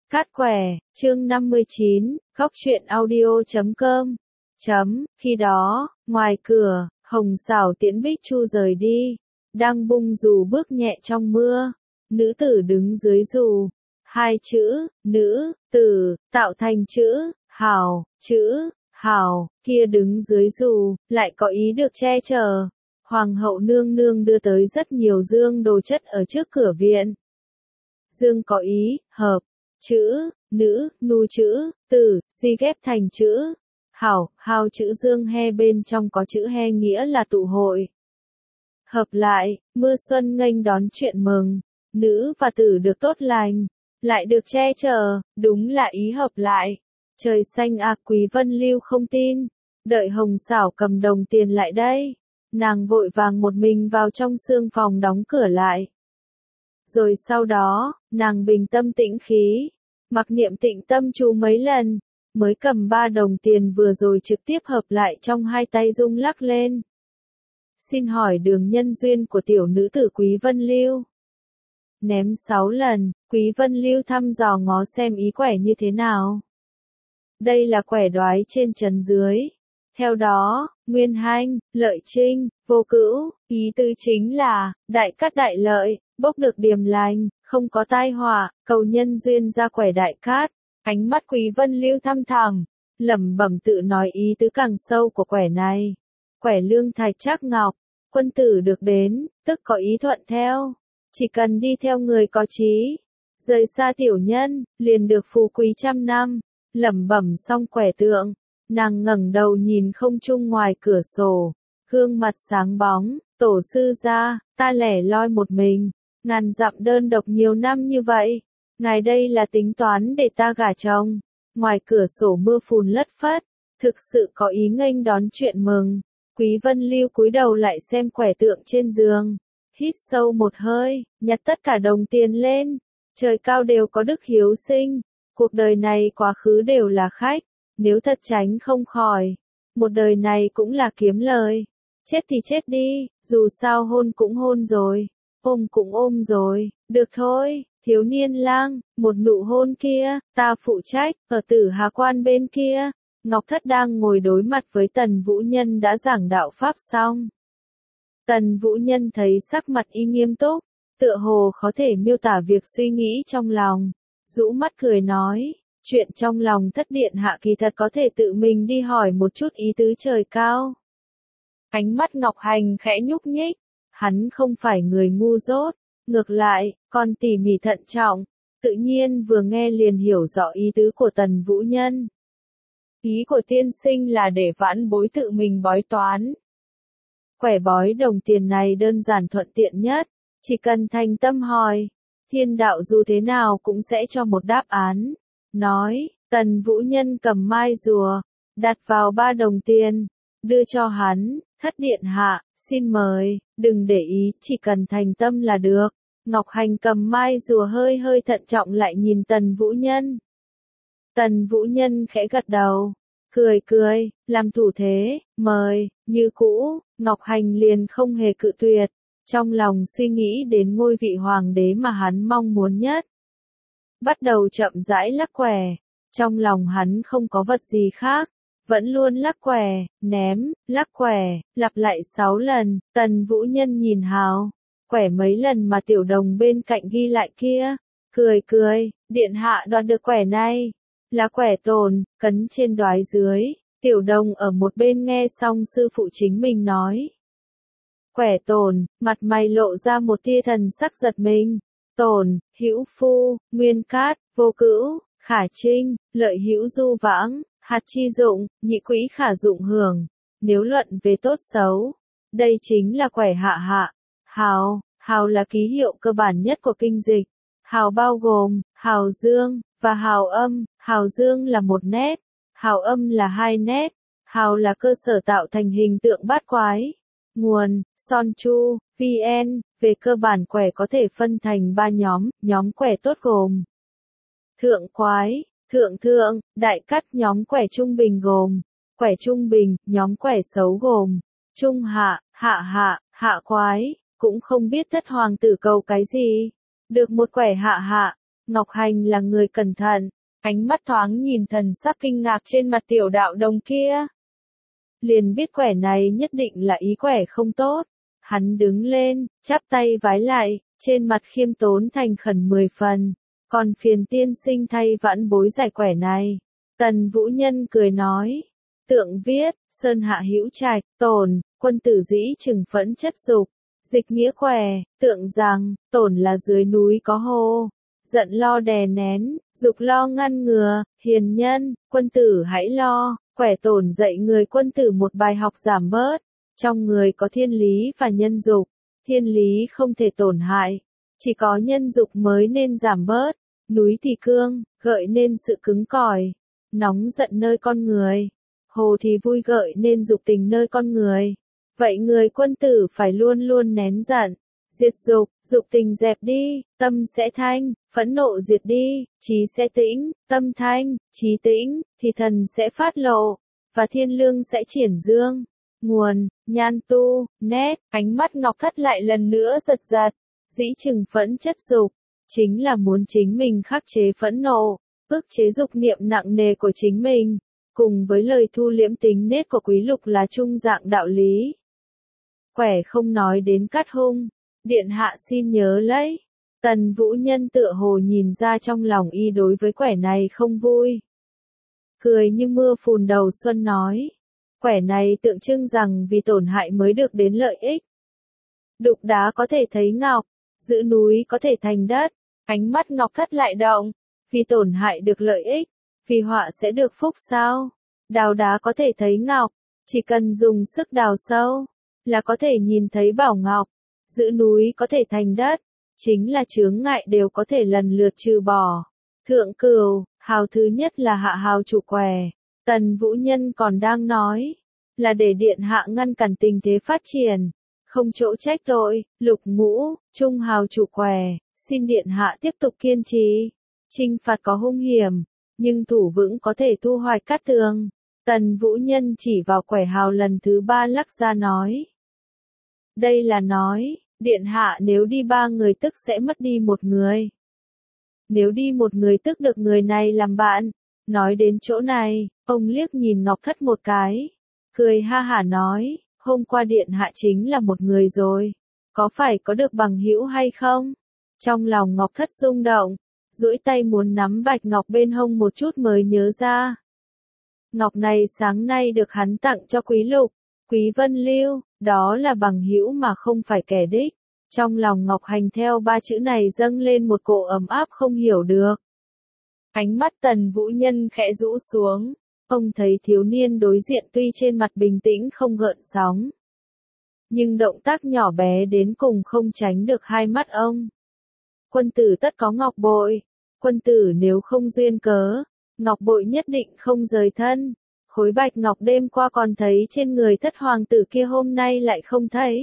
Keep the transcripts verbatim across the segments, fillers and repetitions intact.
Cát quẻ, chương năm mươi chín, góc truyện audio chấm com. Chấm, khi đó, ngoài cửa, Hồng Xảo tiễn Bích Chu rời đi, đang bung dù bước nhẹ trong mưa, nữ tử đứng dưới dù, hai chữ, nữ, tử, tạo thành chữ, hào, chữ, hào, kia đứng dưới dù, lại có ý được che chở. Hoàng hậu nương nương đưa tới rất nhiều dương đồ chất ở trước cửa viện. Dương có ý, hợp, chữ, nữ, nu chữ, tử, si ghép thành chữ, hảo, hào chữ dương he bên trong có chữ he nghĩa là tụ hội. Hợp lại, mưa xuân nghênh đón chuyện mừng, nữ và tử được tốt lành, lại được che chở, đúng là ý hợp lại. Trời xanh à, Quý Vân Lưu không tin, đợi Hồng Xảo cầm đồng tiền lại đây. Nàng vội vàng một mình vào trong sương phòng đóng cửa lại. Rồi sau đó, nàng bình tâm tĩnh khí, mặc niệm tịnh tâm chú mấy lần, mới cầm ba đồng tiền vừa rồi trực tiếp hợp lại trong hai tay rung lắc lên. Xin hỏi đường nhân duyên của tiểu nữ tử Quý Vân Lưu. Ném sáu lần, Quý Vân Lưu thăm dò ngó xem ý quẻ như thế nào. Đây là quẻ đoái trên trần dưới. Theo đó, Nguyên Hanh, Lợi Trinh, Vô Cữu, ý tứ chính là, đại cát đại lợi, bốc được điềm lành, không có tai họa, cầu nhân duyên ra quẻ đại cát. Ánh mắt Quý Vân Lưu thăm thẳm, lẩm bẩm tự nói ý tứ càng sâu của quẻ này. Quẻ lương thạch trác ngọc, quân tử được đến, tức có ý thuận theo. Chỉ cần đi theo người có trí, rời xa tiểu nhân, liền được phú quý trăm năm. Lẩm bẩm xong quẻ tượng, nàng ngẩng đầu nhìn không trung ngoài cửa sổ, gương mặt sáng bóng, tổ sư gia, ta lẻ loi một mình, ngàn dặm đơn độc nhiều năm như vậy, ngài đây là tính toán để ta gả chồng. Ngoài cửa sổ mưa phùn lất phất, thực sự có ý nghênh đón chuyện mừng. Quý Vân Lưu cúi đầu lại xem quẻ tượng trên giường, hít sâu một hơi, nhặt tất cả đồng tiền lên. Trời cao đều có đức hiếu sinh, cuộc đời này quá khứ đều là khách, nếu thật tránh không khỏi, một đời này cũng là kiếm lời. Chết thì chết đi, dù sao hôn cũng hôn rồi, ôm cũng ôm rồi, được thôi, thiếu niên lang, một nụ hôn kia, ta phụ trách. Ở Tử Hà Quan bên kia, Ngọc Thất đang ngồi đối mặt với Tần Vũ Nhân đã giảng đạo pháp xong. Tần Vũ Nhân thấy sắc mặt y nghiêm túc, tựa hồ khó thể miêu tả việc suy nghĩ trong lòng, rũ mắt cười nói, chuyện trong lòng Thất điện hạ kỳ thật có thể tự mình đi hỏi một chút ý tứ trời cao. Ánh mắt Ngọc Hành khẽ nhúc nhích, hắn không phải người ngu dốt, ngược lại, còn tỉ mỉ thận trọng, tự nhiên vừa nghe liền hiểu rõ ý tứ của Tần Vũ Nhân. Ý của tiên sinh là để vãn bối tự mình bói toán. Quẻ bói đồng tiền này đơn giản thuận tiện nhất, chỉ cần thành tâm hỏi, thiên đạo dù thế nào cũng sẽ cho một đáp án. Nói, Tần Vũ Nhân cầm mai rùa, đặt vào ba đồng tiền, đưa cho hắn, Thất điện hạ, xin mời, đừng để ý, chỉ cần thành tâm là được. Ngọc Hành cầm mai rùa hơi hơi thận trọng lại nhìn Tần Vũ Nhân. Tần Vũ Nhân khẽ gật đầu, cười cười, làm thủ thế, mời, như cũ, Ngọc Hành liền không hề cự tuyệt, trong lòng suy nghĩ đến ngôi vị hoàng đế mà hắn mong muốn nhất. Bắt đầu chậm rãi lắc quẻ, trong lòng hắn không có vật gì khác, vẫn luôn lắc quẻ, ném, lắc quẻ, lặp lại sáu lần. Tần Vũ Nhân nhìn hào, quẻ mấy lần mà tiểu đồng bên cạnh ghi lại kia, cười cười, điện hạ đoạt được quẻ này, là quẻ tồn, cấn trên đoái dưới. Tiểu đồng ở một bên nghe xong sư phụ chính mình nói. Quẻ tồn, mặt mày lộ ra một tia thần sắc giật mình. Tồn, Hữu Phu, Nguyên Cát, Vô Cữu, Khả Trinh, Lợi Hữu Du Vãng, Hạt Chi Dụng, Nhị Quỹ Khả Dụng Hưởng. Nếu luận về tốt xấu, đây chính là quẻ hạ hạ. Hào, hào là ký hiệu cơ bản nhất của kinh dịch. Hào bao gồm, hào dương, và hào âm. Hào dương là một nét, hào âm là hai nét. Hào là cơ sở tạo thành hình tượng bát quái. Nguồn, Son Chu, vê en, về cơ bản quẻ có thể phân thành ba nhóm, nhóm quẻ tốt gồm thượng quái, thượng thượng, đại cát. Nhóm quẻ trung bình gồm quẻ trung bình, nhóm quẻ xấu gồm trung hạ, hạ hạ, hạ quái. Cũng không biết Thất hoàng tử cầu cái gì, được một quẻ hạ hạ. Ngọc Hành là người cẩn thận, ánh mắt thoáng nhìn thần sắc kinh ngạc trên mặt tiểu đạo đồng kia. Liền biết quẻ này nhất định là ý quẻ không tốt. Hắn đứng lên, chắp tay vái lại, trên mặt khiêm tốn thành khẩn mười phần. Còn phiền tiên sinh thay vãn bối giải quẻ này. Tần Vũ Nhân cười nói. Tượng viết, Sơn Hạ Hữu Trạch, Tổn, quân tử dĩ trừng phẫn chất dục. Dịch nghĩa quẻ, tượng rằng, Tổn là dưới núi có hồ. Giận lo đè nén, dục lo ngăn ngừa, hiền nhân, quân tử hãy lo. Quẻ Tổn dạy người quân tử một bài học giảm bớt. Trong người có thiên lý và nhân dục. Thiên lý không thể tổn hại. Chỉ có nhân dục mới nên giảm bớt. Núi thì cương, gợi nên sự cứng cỏi. Nóng giận nơi con người. Hồ thì vui gợi nên dục tình nơi con người. Vậy người quân tử phải luôn luôn nén giận. Diệt dục, dục tình dẹp đi, tâm sẽ thanh, phẫn nộ diệt đi, trí sẽ tĩnh, tâm thanh, trí tĩnh, thì thần sẽ phát lộ, và thiên lương sẽ triển dương. Nguồn, Nhan Tu, nét, ánh mắt Ngọc Thất lại lần nữa giật giật, dĩ trừng phẫn chất dục, chính là muốn chính mình khắc chế phẫn nộ, ức chế dục niệm nặng nề của chính mình, cùng với lời thu liễm tính nết của Quý Lục là chung dạng đạo lý. Quẻ không nói đến cắt hung, điện hạ xin nhớ lấy. Tần Vũ Nhân tựa hồ nhìn ra trong lòng y đối với quẻ này không vui. Cười như mưa phùn đầu xuân nói. Quẻ này tượng trưng rằng vì tổn hại mới được đến lợi ích. Đục đá có thể thấy ngọc, giữ núi có thể thành đất, ánh mắt Ngọc Thất lại động, vì tổn hại được lợi ích, vì họa sẽ được phúc sao? Đào đá có thể thấy ngọc, chỉ cần dùng sức đào sâu, là có thể nhìn thấy bảo ngọc, giữ núi có thể thành đất, chính là chướng ngại đều có thể lần lượt trừ bỏ. Thượng Cửu, hào thứ nhất là hạ hào chủ quẻ. Tần Vũ Nhân còn đang nói, là để điện hạ ngăn cản tình thế phát triển, không chỗ trách tội. Lục Ngũ, trung hào chủ quẻ, xin điện hạ tiếp tục kiên trì. Chinh phạt có hung hiểm, nhưng thủ vững có thể thu hoạch cát tường. Tần Vũ Nhân chỉ vào quẻ hào lần thứ ba lắc ra nói. Đây là nói, điện hạ nếu đi ba người tức sẽ mất đi một người. Nếu đi một người tức được người này làm bạn. Nói đến chỗ này, ông liếc nhìn Ngọc Thất một cái, cười ha hả nói, hôm qua điện hạ chính là một người rồi, có phải có được bằng hữu hay không? Trong lòng Ngọc Thất rung động, duỗi tay muốn nắm bạch ngọc bên hông một chút mới nhớ ra. Ngọc này sáng nay được hắn tặng cho Quý Lục, Quý Vân Lưu, đó là bằng hữu mà không phải kẻ đích. Trong lòng Ngọc Hành theo ba chữ này dâng lên một cỗ ấm áp không hiểu được. Ánh mắt Tần Vũ Nhân khẽ rũ xuống, ông thấy thiếu niên đối diện tuy trên mặt bình tĩnh không gợn sóng. Nhưng động tác nhỏ bé đến cùng không tránh được hai mắt ông. Quân tử tất có ngọc bội, quân tử nếu không duyên cớ, ngọc bội nhất định không rời thân. Khối bạch ngọc đêm qua còn thấy trên người Thất hoàng tử kia hôm nay lại không thấy.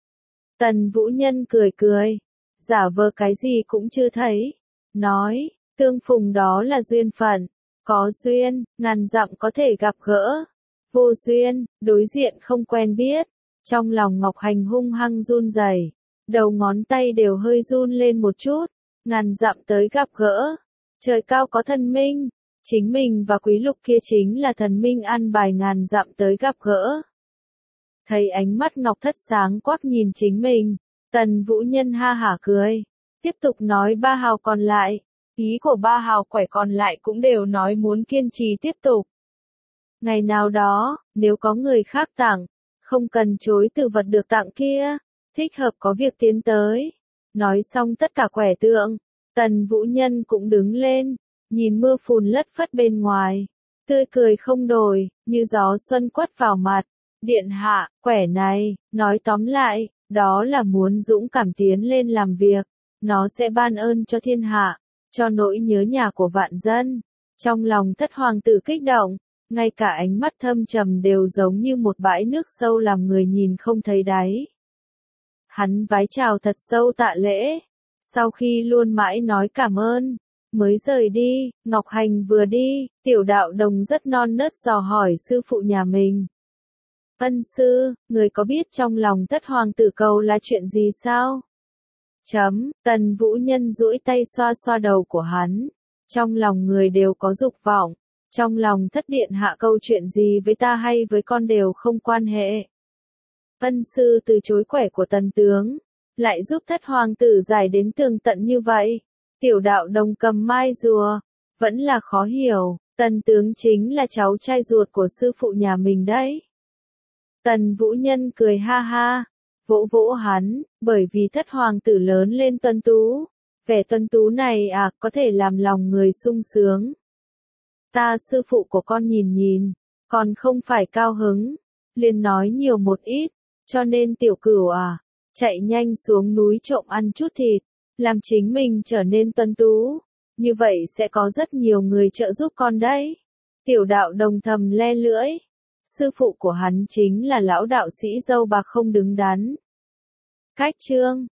Tần Vũ Nhân cười cười, giả vờ cái gì cũng chưa thấy, nói. Tương phùng đó là duyên phận, có duyên, ngàn dặm có thể gặp gỡ, vô duyên, đối diện không quen biết. Trong lòng Ngọc Hành hung hăng run rẩy, đầu ngón tay đều hơi run lên một chút, ngàn dặm tới gặp gỡ, trời cao có thần minh, chính mình và Quý Lục kia chính là thần minh an bài ngàn dặm tới gặp gỡ. Thấy ánh mắt Ngọc Thất sáng quắc nhìn chính mình, Tần Vũ Nhân ha hả cười, tiếp tục nói ba hào còn lại. Ý của ba hào quẻ còn lại cũng đều nói muốn kiên trì tiếp tục. Ngày nào đó, nếu có người khác tặng, không cần chối từ vật được tặng kia, thích hợp có việc tiến tới. Nói xong tất cả quẻ tượng, Tần Vũ Nhân cũng đứng lên, nhìn mưa phùn lất phất bên ngoài, tươi cười không đổi, như gió xuân quất vào mặt. Điện hạ, quẻ này, nói tóm lại, đó là muốn dũng cảm tiến lên làm việc, nó sẽ ban ơn cho thiên hạ. Cho nỗi nhớ nhà của vạn dân. Trong lòng Thất hoàng tử kích động, ngay cả ánh mắt thâm trầm đều giống như một bãi nước sâu làm người nhìn không thấy đáy. Hắn vái chào thật sâu tạ lễ, sau khi luôn mãi nói cảm ơn, mới rời đi. Ngọc Hành vừa đi, tiểu đạo đồng rất non nớt dò hỏi sư phụ nhà mình. Ân sư, người có biết trong lòng Thất hoàng tử cầu là chuyện gì sao? Chấm, Tần Vũ Nhân duỗi tay xoa xoa đầu của hắn. Trong lòng người đều có dục vọng. Trong lòng thất điện hạ câu chuyện gì với ta hay với con đều không quan hệ. Ân sư từ chối quẻ của tần tướng. Lại giúp thất hoàng tử giải đến tường tận như vậy. Tiểu đạo đồng cầm mai rùa. Vẫn là khó hiểu. Tần tướng chính là cháu trai ruột của sư phụ nhà mình đấy. Tần Vũ Nhân cười ha ha. Vỗ vỗ hắn. Bởi vì thất hoàng tử lớn lên tuân tú. Vẻ tuân tú này à có thể làm lòng người sung sướng. Ta sư phụ của con nhìn nhìn. Còn không phải cao hứng. Liền nói nhiều một ít. Cho nên tiểu cửu à. Chạy nhanh xuống núi trộm ăn chút thịt. Làm chính mình trở nên tuân tú. Như vậy sẽ có rất nhiều người trợ giúp con đấy. Tiểu đạo đồng thầm le lưỡi. Sư phụ của hắn chính là lão đạo sĩ dâu bạc không đứng đắn. Cách chương